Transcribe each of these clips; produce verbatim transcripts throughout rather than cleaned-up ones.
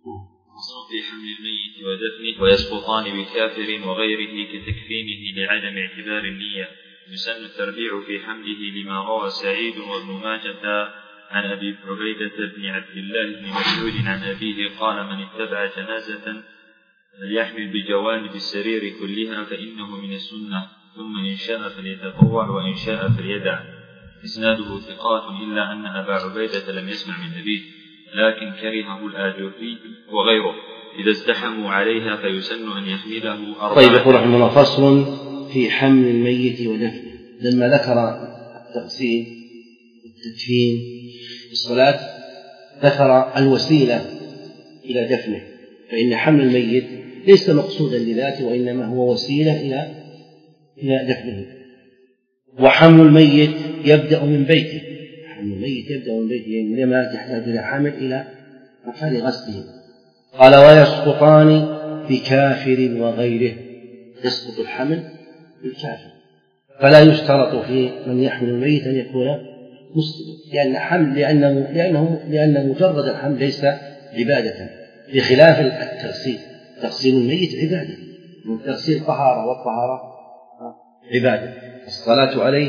فصل في حمل الميت ودفنه ويسقطان بكافر وغيره كتكفينه لعدم اعتبار النية. يسن التربيع في حمله لما روى سعيد وابن ماجه عن أبي عبيدة بن عبد الله بن مسعود عن أبيه قال: من اتبع جنازة فليحمل بجوانب السرير كلها فإنه من السنة، ثم إن شاء فليتطوع وإن شاء فليدع. إسناده ثقات إلا أن أبا عبيدة لم يسمع من أبيه، لكن كرهه الآجري وغيره إذا ازدحموا عليها فيسن أن يحمله أربعة. طيب، يقول رحمه الله: فصل في حمل الميت ودفنه. لما ذكر التغسيل والتدفين الصلاة ذكر الوسيلة إلى دفنه، فإن حمل الميت ليس مقصودا لذاته وإنما هو وسيلة إلى إلى دفنه. وحمل الميت يبدأ من بيته، حمل الميت يبدأ من بيته يعني لما تحتاج إلى حمل إلى مكان غسله. قال: ويسقطان بكافر وغيره. يسقط الحمل بالكافر، فلا يشترط في من يحمل الميت أن يكون مسلما، لأن حمل لأنه لأنه لأن مجرد الحمل ليس عبادة، بخلاف التغسيل. تغسيل الميت عبادة، والتغسيل طهارة، والطهارة عبادة. الصلاة عليه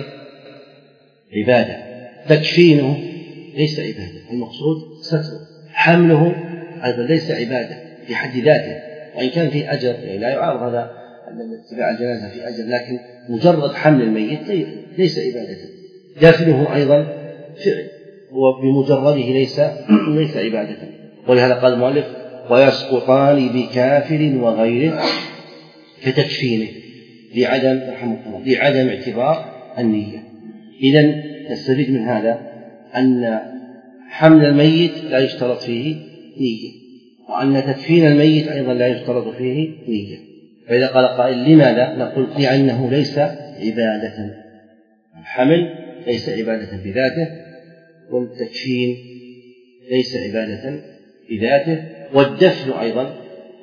عبادة، تكفينه ليس عبادة، المقصود ستره. حمله أيضا ليس عبادة في حد ذاته، وإن كان فيه أجر، يعني لا يعارض هذا أن اتباع الجنازة في أجر، لكن مجرد حمل الميت ليس عبادة. دفنه أيضا فعل، وبمجرده ليس ليس عبادة. ولهذا قال المؤلف: ويسقطان بكافر وغيره كتكفينه لعدم لعدم اعتبار النية. إذن نستفيد من هذا أن حمل الميت لا يشترط فيه نية، وأن تكفين الميت أيضا لا يشترط فيه نية. فإذا قال قائل: لماذا؟ نقول: لأنه ليس عبادة. الحمل ليس عبادة بذاته، والتكفين ليس عبادة بذاته، والدفن أيضا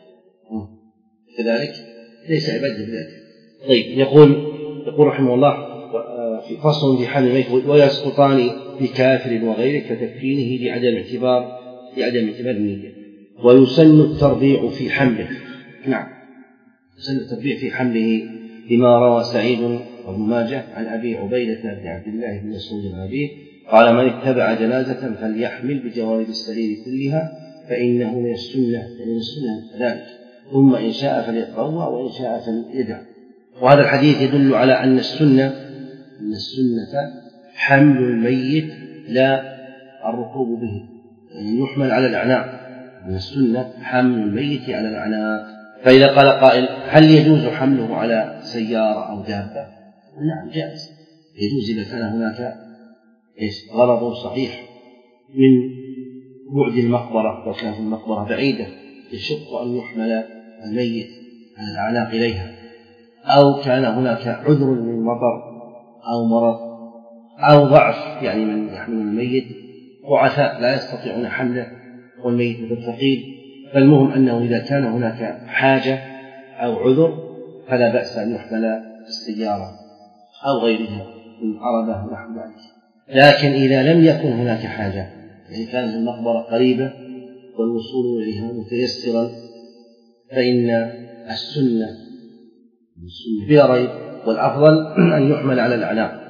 كذلك ليس عبادة بذاته. طيب، يقول يقول رحمه الله: في فصل في حمل الميت ويسقطان بكافر وغيره كتكفينه لعدم اعتبار لعدم اعتبار النية. ويسن التربيع في حمله. نعم، يسن التربيع في حمله لما روى سعيد وابن ماجه عن أبي عبيدة بن عبد الله بن مسعود عن أبيه قال: من اتبع جنازة فليحمل بجوانب السرير كلها فإنه من السنة، من السنة ذلك، ثم إن شاء فليتطوع وإن شاء فليدع. وهذا الحديث يدل على أن السنة أن السنة حمل الميت لا الركوب به، يعني يحمل على الأعناق. من السنة حمل الميت على الأعناق. فإذا قال قائل: هل يجوز حمله على سيارة أو دابة؟ نعم، جائز، يجوز إذا كان هناك غرض صحيح من بعد المقبرة، لو كانت المقبرة بعيدة يشق أن يحمل الميت على الأعناق إليها، أو كان هناك عذر من مطر أو مرض أو ضعف، يعني من يحمل الميت ضعفاء لا يستطيعون حمله والميت ثقيل. فالمهم أنه إذا كان هناك حاجة أو عذر فلا بأس أن يحمل السيارة أو غيرها من عربة ونحو ذلك. لكن إذا لم يكن هناك حاجة، يعني كانت المقبرة قريبة والوصول إليها متيسرا، فإن السنة بلا ريب والأفضل أن يحمل على الأعناق،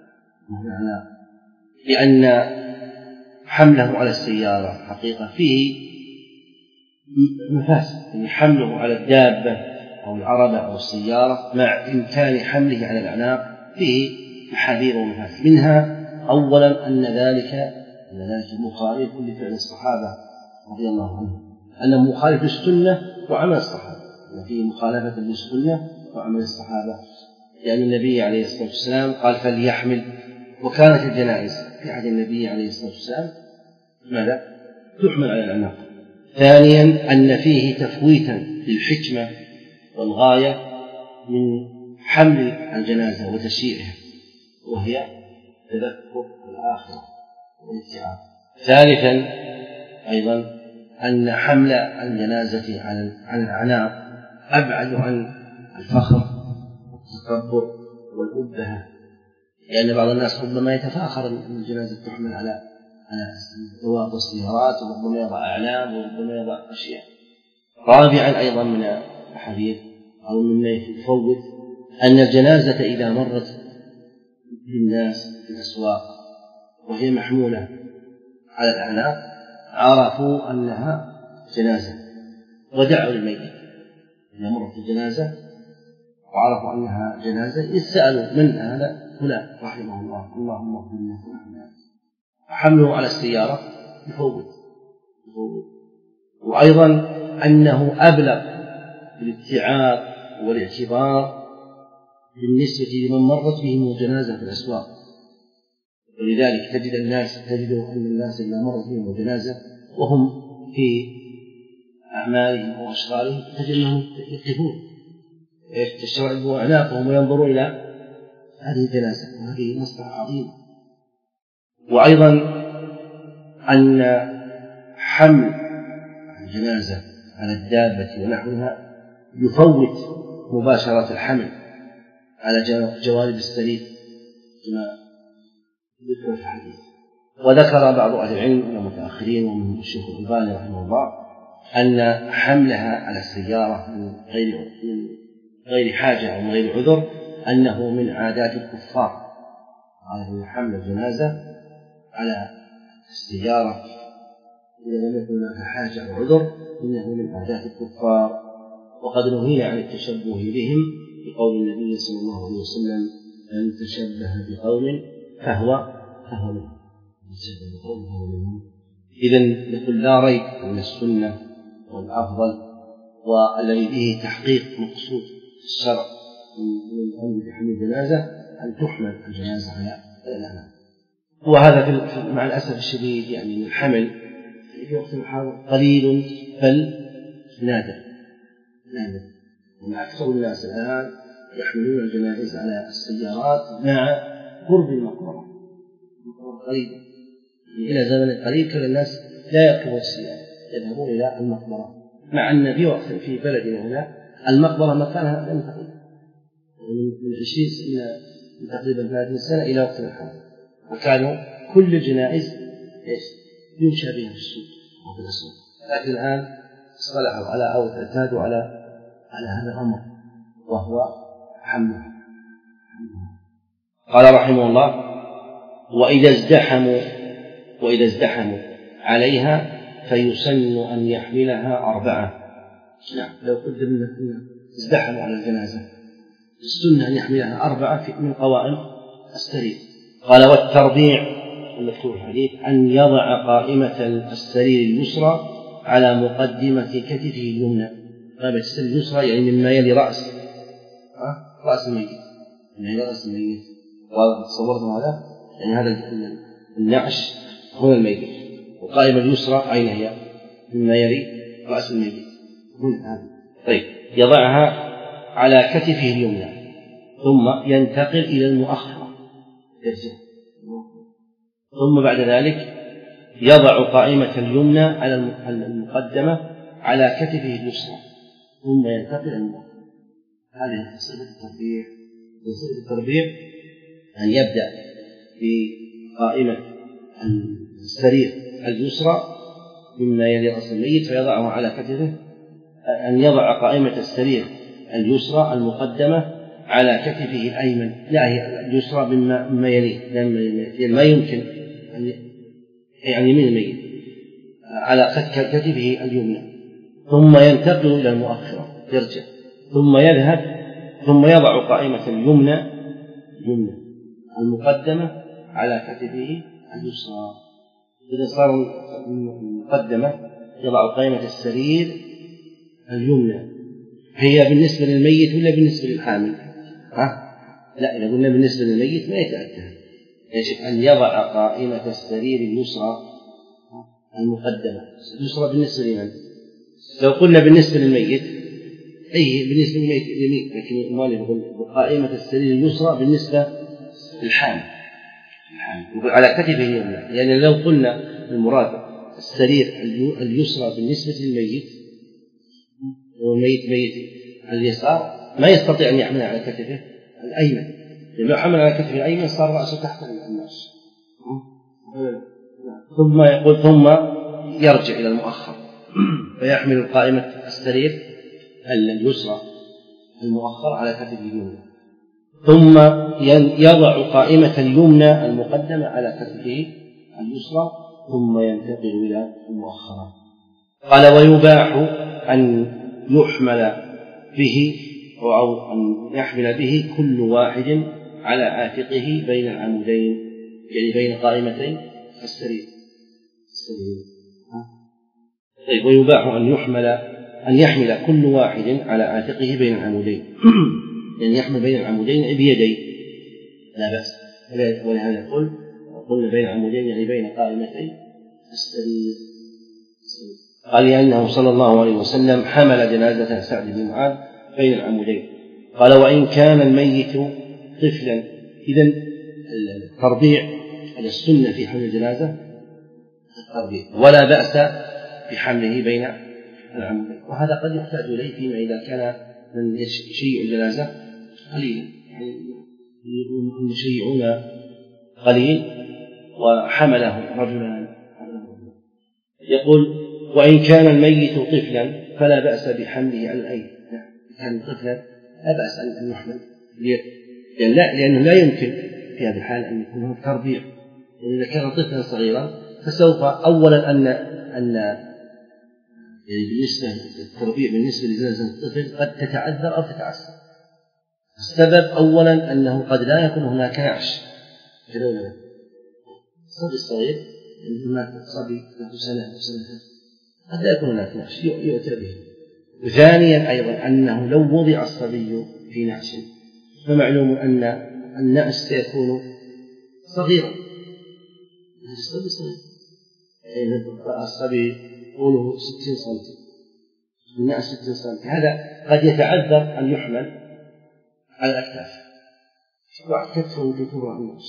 لأن حمله على السيارة حقيقة فيه مفاسد، يعني حمله على الدابة أو العربة أو السيارة مع إمكان حمله على الأعناق فيه محاذير ومفاسد. منها أولا أن ذلك أن ذلك مخالف لفعل الصحابة رضي الله عنهم، أنه مخالف للسنة وعمل الصحابة، أن فيه مخالفة للسنة وعمل الصحابة، لأن النبي عليه الصلاة والسلام قال: فليحمل. وكانت الجنائز في عهد النبي عليه الصلاة والسلام ماذا؟ تحمل على الأعناق. ثانيا أن فيه تفويتا للحكمة والغاية من حمل الجنازة وتشييعها، وهي تذكر الآخرة والابتعاد. ثالثا أيضا أن حمل الجنازة عن الأعناق أبعد عن الفخر والتكبر والأبهة، لأن بعض الناس ربما يتفاخر أن الجنازة تحمل على على ذوات السيارات، وربما يضع أعلام، وربما يضع أشياء. رابعا أيضا من الأحاديث أو مما يفوت أن الجنازة إذا مرت بالناس في الأسواق وهي محمولة على الأعناق عرفوا أنها جنازة ودعوا للميت. إذا مرت الجنازة وعرفوا أنها جنازة يسألوا من هذا؟ فلان رحمه الله، اللهم اغفر له فلان، وحمله على السيارة يفوت. وأيضا أنه أبلغ بالاتعاظ والاعتبار بالنسبة لمن مرت بهم الجنازة في الأسواق. ولذلك تجد الناس تجد أن الناس إذا مرت بهم الجنازة وهم في أعمالهم أو أشغالهم تجد أنهم يقفون يستشعرون أعناقهم وينظرون إلى هذه الجنازة، وهذه مصلحة عظيمة. وأيضا أن حمل الجنازة على الدابة ونحوها يفوت مباشرة الحمل على جوانب السرير كما ذكر في الحديث. وذكر بعض أهل العلم من المتأخرين ومن الشيخ الألباني رحمه الله أن حملها على السيارة من غير من غير حاجة أو من غير عذر أنه من عادات الكفار. هذا حمل الجنازة على السيارة إذا لم يكن هناك حاجة أو عذر إنه من عادات الكفار، وقد نهينا عن التشبه بهم بقول النبي صلى الله عليه وسلم أن تشبه بقوم فهو فهو منهم. إذن نقول لا ريب أن السنة والأفضل والذي به تحقيق مقصود الشرع من الأمر بحمل الجنازة أن تحمل الجنازة على الأعناق. وهذا مع الأسف الشديد يعني الحمل في وقت الحاضر قليل بل نادر نادر ومع أكثر الناس الآن يحملون الجنائز على السيارات مع قرب المقبرة قريبا. إلى زمن قريب كان الناس لا يركبون السيارة يذهبون إلى المقبرة، مع أن في وقت في بلدنا هنا المقبرة مكانها لم تقل من عشرين سنة تقريبا ثلاثين سنة إلى وقت الحاضر، وكانوا كل الجنائز يمشى بها في السوق وفي الأسواق. لكن الآن اصطلحوا على أو اعتادوا على على هذا الأمر وهو حمله. قال رحمه الله: وإذا ازدحموا وإذا ازدحموا عليها فيسن أن يحملها أربعة. نعم لو قدم ازدحموا على الجنازة السنة أن يحملها أربعة من قوائم السرير. قال: والتربيع المذكور في الحديث أن يضع قائمة السرير اليسرى على مقدمة كتفه اليمنى. قائمة السرير اليسرى يعني مما يلي رأس رأس الميت، يعني رأس الميت. وتصورتم هذا؟ يعني هذا النعش هنا الميت، والقائمة اليسرى أين هي؟ مما يلي رأس الميت هنا. طيب يضعها على كتفه اليمنى ثم ينتقل إلى المؤخرة يرجع. ثم بعد ذلك يضع قائمة اليمنى على المقدمة على كتفه اليسرى ثم ينتقل إلى المؤخرة. هذه صفة التربيع. صفة التربيع أن يبدأ بقائمة السرير اليسرى مما يلي رأس الميت فيضعه على كتفه، أن يضع قائمة السرير اليسرى المقدمة على كتفه الأيمن، لا هي اليسرى مما يليه، لأن ما يمكن يعني من الميت على كتفه اليمنى، ثم ينتقل إلى المؤخرة يرجع، ثم يذهب ثم يضع قائمة اليمنى اليمنى المقدمة على كتفه اليسرى. إذا صار المقدمة يضع قائمة السرير اليمنى، هي بالنسبة للميت ولا بالنسبة للحامل؟ ها؟ لا، إذا قلنا بالنسبة للميت ما يتأتى، يجب أن يضع قائمة السرير اليسرى المقدمة اليسرى بالنسبة لمن؟ لو قلنا بالنسبة للميت أي بالنسبة للميت اليمين، لكن المؤلف يقول قائمة السرير اليسرى بالنسبة للحامل يقول على كتفه اليمنى، يعني لو قلنا المراد السرير اليسرى بالنسبة للميت والميت ميت اليسار ما يستطيع أن يحمل على كتفه الأيمن، لأنه حمل على كتفه الأيمن صار رأسه تحت الناس ثم يقول ثم يرجع إلى المؤخر فيحمل القائمة السرير اليسرى المؤخر على كتفه اليمنى، ثم يضع قائمة اليمنى المقدمة على كتفه اليسرى، ثم ينتقل إلى المؤخرة. قال ويباح أن يحمل به أو أن يحمل به كل واحد على عاتقه بين العمودين، يعني بين قائمتين السرير. طيب ويباح أن يحمل أن يحمل كل واحد على عاتقه بين العمودين، يعني يحمل بين العمودين بيديه لا بأس، ولهذا يقول قلنا بين العمودين يعني بين قائمتي السرير. قال لأنه صلى الله عليه وسلم حمل جنازة سعد بن معاذ بين العمودين. قال وإن كان الميت طفلا، إذن التربيع على السنة في حمل الجنازة التربيع، ولا بأس بحمله بين العمودين، وهذا قد يحتاج إليه فيما إذا كان من يشيع الجنازة قليلا، يعني يشيعون قليل وحمله رجلان. يقول وإن كان الميت طفلا فلا بأس بحمله على الأيدي، كان طفلا لا بأس أن يحمل، لأن لا لأنه لا يمكن في هذه الحال أن يكون هناك تربيع، إذا كان طفلا صغيرا فسوف أولا أن أن يعني بالنسبة للتربيع بالنسبة لجنازة الطفل قد تتعذر أو تتعسر. السبب أولا أنه قد لا يكون هناك نعش، الصبي الصغير هناك صبي له سنة أو سنتين قد لا يكون هناك نعش يؤتى به. وثانيا أيضا أنه لو وضع الصبي في نعش فمعلوم أن النعش سيكون صغيرا، الصبي صغير، يعني الصبي طوله ستين سنتي، النعش ستين سنتي، هذا قد يتعذر أن يحمل على الأكتاف وكتفه بطول النعش.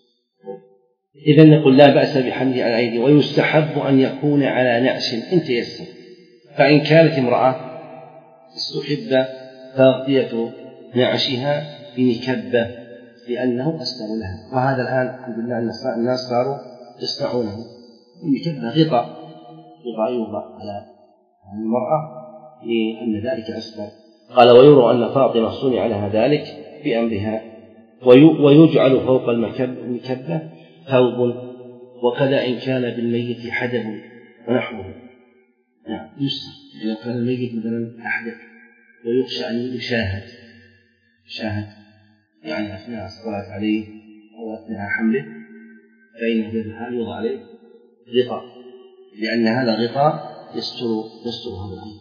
إذن نقول لا بأس بحمله على الأيدي، ويستحب أن يكون على نعش إن تيسر، فإن كانت امرأة استحب تغطية نعشها بمكبة لأنه أستر لها، وهذا الآن الحمد لله الناس صاروا يصنعونه بمكبة غطاء غطاء يوضع على المرأة لأن ذلك أستر. قال ويروى أن فاطمة صنع لها ذلك بأمرها، ويجعل فوق المكبة ثوب، وكذا إن كان بالميت حدث ونحوه، نعم يستر إذا كان الميت مثلا أحدث ويخشى أن يشاهد شاهد يعني أثناء الصلاة عليه أو أثناء حمله، فإنه في الحال يوضع عليه غطاء، لأن هذا الغطاء يستر يستر هذا الأمر.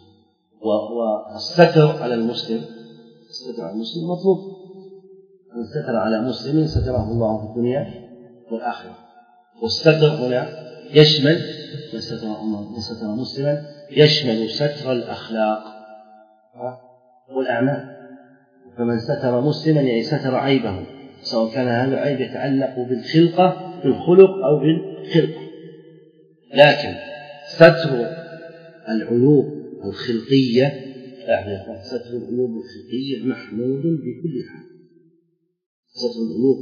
والستر على المسلم الستر على المسلم مطلوب، من ستر على مسلم ستره الله في الدنيا والآخرة. والستر هنا يشمل من ستر من ستر مسلما يشمل ستر الأخلاق والأعمال، فمن ستر مسلما يعني ستر عيبه، سواء كان هذا العيب يتعلق بالخلقة بالخلق أو بالخلقة. لكن ستر العيوب الخلقية لا، ستر العيوب الخلقية محمود بكل حال. ستر العيوب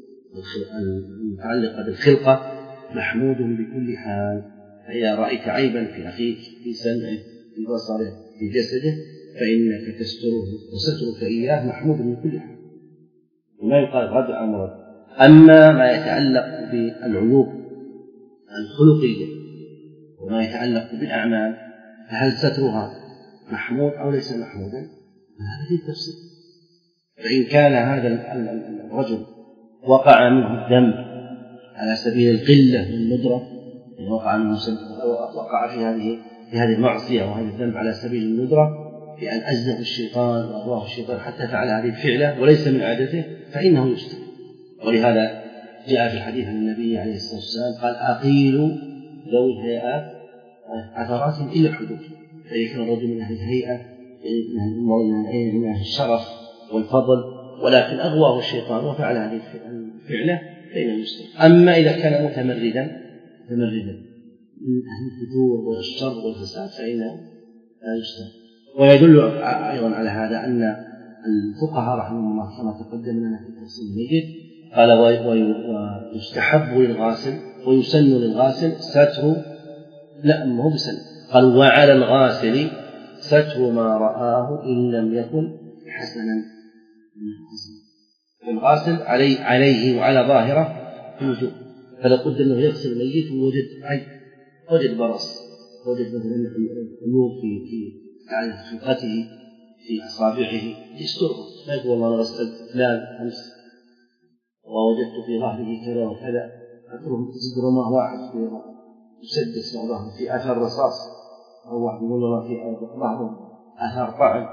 المتعلقة بالخلقة محمود بكل حال، فإذا رأيت عيبا في أخيك في سمعه في بصره في جسده فإنك تستره، وسترك إياه محمود من كل حال، وما يقال رد عن مرض. أما ما يتعلق بالعيوب الخلقية وما يتعلق بالأعمال فهل سترها محمود أو ليس محمودا؟ هذا في التفسير. فإن كان هذا الرجل وقع منه الذنب على سبيل القلة والندرة، وقع منه وقع في هذه في هذه المعصية وهذا الذنب على سبيل الندرة بأن أزه الشيطان وأغواه الشيطان حتى فعل هذه الفعلة وليس من عادته فإنه يستر. ولهذا جاء في الحديث عن النبي عليه الصلاة والسلام قال أقيلوا ذوي الهيئات عثرات إلا الحدود، فإذا كان الرجل من أهل الهيئة من أهل الشرف والفضل ولكن أغواه الشيطان وفعل هذه الفعلة فإنه يستر. أما إذا كان متمردا متمردا من أهل الفجور والشر والفساد فإنه لا يستر. ويدل أيضا على هذا أن الفقهاء رحمهم الله كما تقدم لنا في تفسير المجد قال ويستحب للغاسل ويسن للغاسل ستر، لا ما هو بسن، قال وعلى الغاسل ستر ما رآه إن لم يكن حسنا. الغاسل عليه, عليه وعلى ظاهره الوجوب، فلا بد أنه يغسل الميت ووجد عيب، وجد برص، وجد مثلا عيوب في في خلقته في أصابعه يستره، ما يقول والله أنا غسلت فلان أمس ووجدت في ظهره كذا وكذا، أترهم تزدر ما واحد في مسدس في ظهره في أثر رصاص، أو واحد يقول والله في ظهره أثر طعن،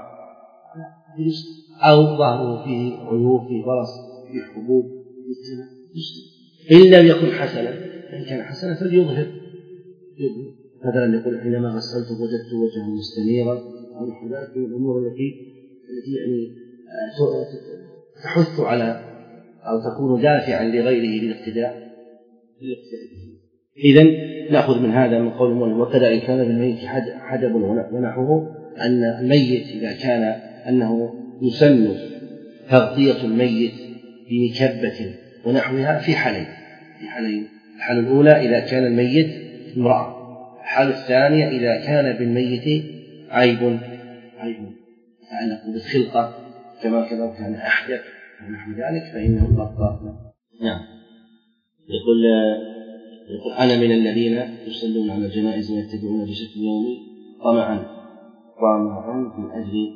أو ظهره فيه عيوب في برص في حبوب إن لم يكن حسنا. إن كان حسنا فليظهر، مثلا يقول حينما غسلت وجدت وجها مستنيرا، أو نحو ذلك من الأمور التي التي يعني تحث على أو تكون دافعا لغيره للاقتداء. إذن نأخذ من هذا من قول المؤلف وكذا إن كان بالميت حجب ونحوه، أن الميت إذا كان أنه يسن تغطية الميت بمكبة ونحوها في حالين، في حالين الحالة الأولى إذا كان الميت امرأة، الحالة الثانية إذا كان بالميت عيب عيب يتعلق بالخلقة كما كذا كان أحدث ونحو ذلك فإنه يغطى. نعم. يقول يقول أنا من الذين يصلون على الجنائز ويتبعون بشكل يومي طمعا طمعا من أجل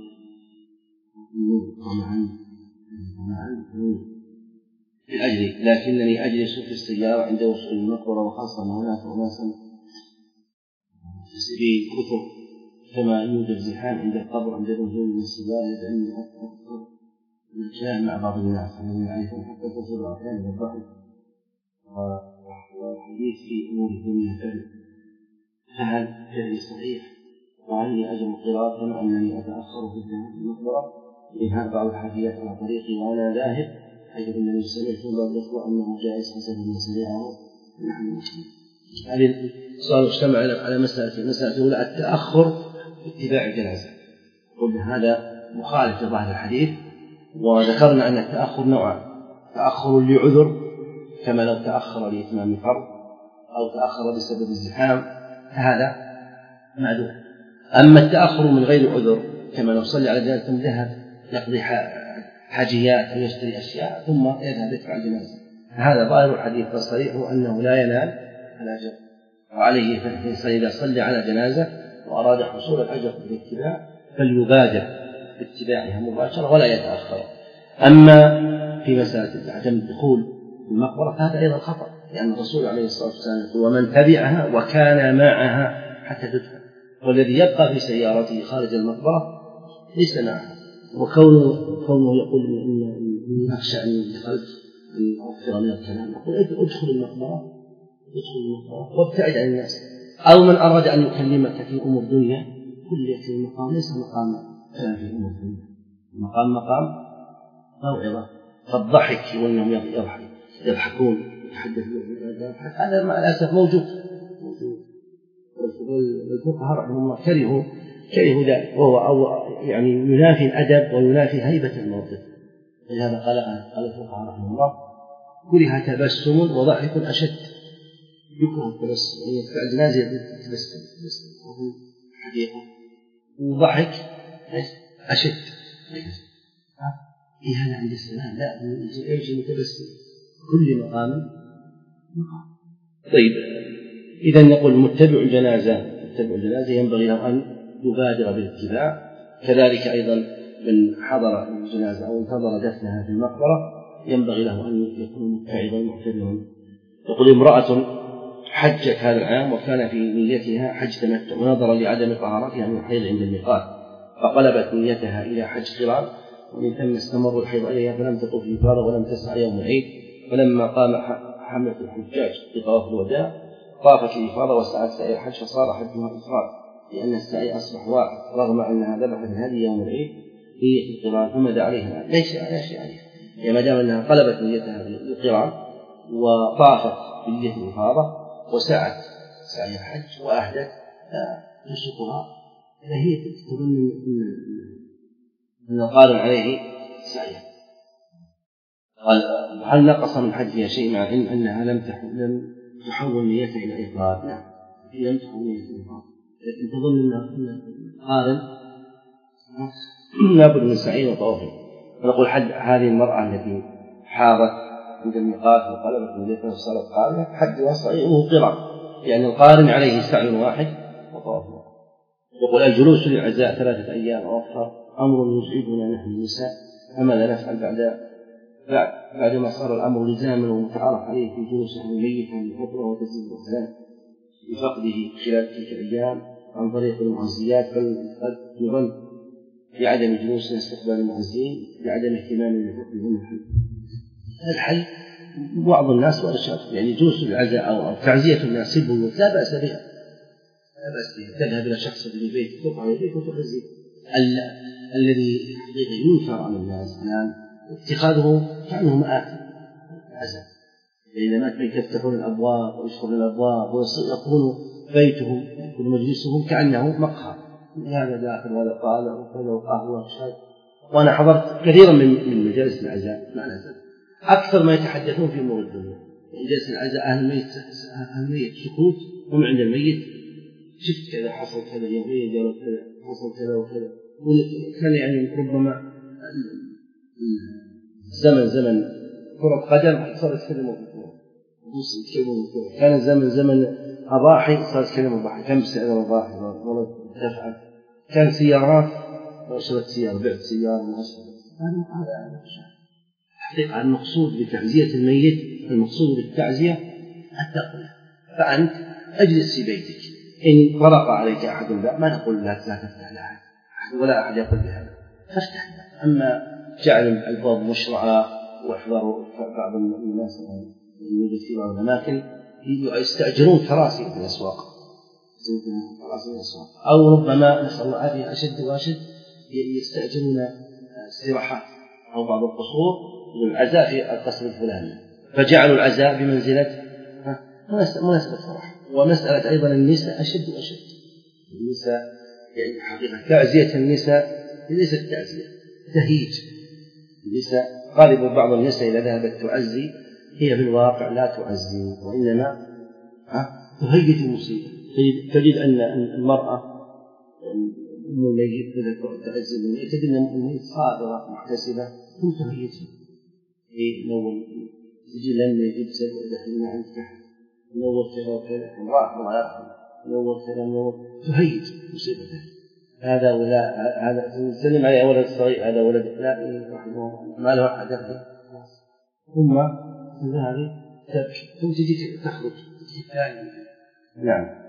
طمعا طمعا من أجل لكنني أجلس في السيارة عند وصول المقبرة، وخاصة هناك أناسا في كثر كما يوجد زحام عند القبر عند النزول من السيارة، لأني أكثر الكلام مع بعض الناس الذين يعرفون حتى تصل الأحيان إلى الضحك والحديث في أمور الدنيا كذب، فهل فعلي صحيح؟ وهل لي أجر القراءة كما أنني أتأخر في الذهاب إلى المقبرة لإنهاء بعض الحديث على طريقي وأنا ذاهب، حيث النبي صلى الله عليه وسلم يخبر أنه جائز حسب من سمعه. هذه السؤال اجتمع على مسألة المسألة الأولى التأخر في اتباع الجنازة، قلنا هذا مخالف لظاهر الحديث، وذكرنا أن التأخر نوعان: تأخر لعذر كما لو تأخر لإتمام فرض أو تأخر بسبب الزحام فهذا معذور. أما التأخر من غير عذر كما لو صلي على جنازة ذهب يقضي حاجيات ويشتري أشياء ثم يذهب يتبع الجنازة، هذا ظاهر الحديث فالصريح أنه لا ينال الأجر، وعليه فالإنسان إذا صلى على جنازة وأراد حصول الأجر بالاتباع فليبادر باتباعها مباشرة ولا يتأخر. أما في مسألة عدم الدخول في المقبرة فهذا أيضا خطأ، لأن الرسول عليه الصلاة والسلام يقول ومن تبعها وكان معها حتى تدفن، والذي يبقى في سيارته خارج المقبرة ليس معها. وكونه كونه يقول إن أخشى أن دخلت أن أغفر من الكلام، يقول ادخل المقبرة ادخل المقبرة وابتعد عن الناس. أو من أراد أن يكلمك في أمور دنيا كل يأتي المقام ليس مقام كلام في أمور دنيا، المقام مقام موعظة، فالضحك وأنهم يضحكون يتحدثون هذا مع الأسف موجود موجود والفقهاء رحمهم الله كرهوا كرهوا ذلك، وهو أو يعني ينافي الأدب وينافي هيبة الموقف. لهذا قال قال الفقهاء رحمهم الله كره تبسم وضحك أشد، يكره التبسم يعني يتبع الجنازة تبسم وهو حقيقة، وضحك أشد إيه هذا عند السلام لا يمشي متبسم كل مقام مقام. طيب إذا نقول متبع الجنازة متبع الجنازة ينبغي له أن يبادر بالاتباع، كذلك أيضا من حضر الجنازة أو انتظر دفنها في المقبرة ينبغي له أن يكون متعظا معتبرا. يقول امرأة حجت هذا العام وكان في نيتها حج تمتع، ونظرا لعدم طهارتها من الحيض عند الميقات فقلبت نيتها إلى حج قران، ومن ثم استمر الحيض عليها فلم تطف الإفاضة ولم تسعى يوم العيد، فلما قام حملة الحجاج بطواف الوداع طافت الإفاضة وسعت سعي الحج فصار حجها إفراد، لأن السعي أصبح واحد رغم أنها ذبحت هذه يوم العيد نية القران فماذا عليها؟ ليس عليها عليها يعني ما دام أنها قلبت نيتها بالقران وطافت بنية الإفاضة وسعت سعي الحج وأحدث نسكها فهي تظن أن قال عليه سعيا. قال هل نقص من حجها شيء مع علم أنها لم لم تحول نيته إلى إفراد. نعم هي لم تحول نيته إلى إفراد، لكن تظن أن القارن لابد من سعي وطواف. فنقول حد هذه المرأة التي حارت عند الميقات وقلبت من بيتها وصارت قارنة حد وصعي وهو قران، يعني القارن عليه سعي واحد وطواف. يقول الجلوس للعزاء ثلاثة أيام أو أكثر أمر يزعجنا نحن النساء، فماذا نفعل بعد بعد ما صار الأمر لزاما ومتعارف عليه في جلوس الميت عن الفطرة وتزيد الإسلام بفقده خلال تلك الأيام عن طريق المعزيات، فقد يظن بعدم جلوس استقبال المعزين بعدم اهتمام بفقدهم الحي. الحي بعض الناس وأرشاد يعني جلوس العزاء أو تعزية الناس البيوت لا بأس بها، لا بأس بها. تذهب إلى شخص في البيت تقع يديك وتعزيه. الذي حقيقة ينكر على الناس الآن اتخاذه كأنه مآتي عزاء، إذا مات بيت يفتحون الأبواب ويشغل الأبواب ويكون بيتهم يكون مجلسهم كأنه مقهى، هذا داخل وهذا طالع وكذا وقهوة وشاي. وأنا حضرت كثيرا من من مجالس العزاء مع الأسف أكثر ما يتحدثون في أمور الدنيا. مجالس العزاء أهل الميت أهل الميت سكوت، هم عند الميت شفت كذا حصل كذا يوميا جرى كذا حصل كذا وكذا. كان يعني ربما زمن زمن كرة قدم صار يتكلموا في الكورة، كان زمن زمن أضاحي صار يتكلموا أضاحي، كم سعر أضاحي والله دفعت، كان سيارات شريت سيارة بعت سيارة ما هذا حقيقة المقصود بتعزية الميت، المقصود بالتعزية التقوى. فأنت أجلس في بيتك، إن طرق عليك أحد الباب ما نقول لا تفتح لأحد ولا أحد يقول بهذا فافتح. أما جعل الألفاظ مشرعة واحذروا بعض الناس من في بعض الأماكن يستأجرون كراسي في الأسواق أو ربما نسأل الله العافية أشد وأشد يستأجرون استراحات أو بعض القصور للعزاء في القصر الفلاني، فجعلوا العزاء بمنزلة مناسبة فرح. ومسألة أيضا النساء أشد وأشد. النساء يعني حقيقة تعزية النساء ليست تعزية، تهيج النساء. غالب بعض النساء إذا ذهبت تعزي هي في الواقع لا تعزي وإنما تهيج المصيبة. تجد أن المرأة الميت إذا تعزي الميت تجد أن الميت صابرة محتسبة ثم تهيجها نول تجي لن يجب سبب دخلنا عندك نور كذا وكذا امرأة ما يأخذ نور كذا نور تهيج مصيبته. هذا ولا هذا تسلم عليه ولد صغير هذا ولد لا رحمه الله ما له أحد يأخذ ثم هذه تبكي ثم تجي تخرج. نعم.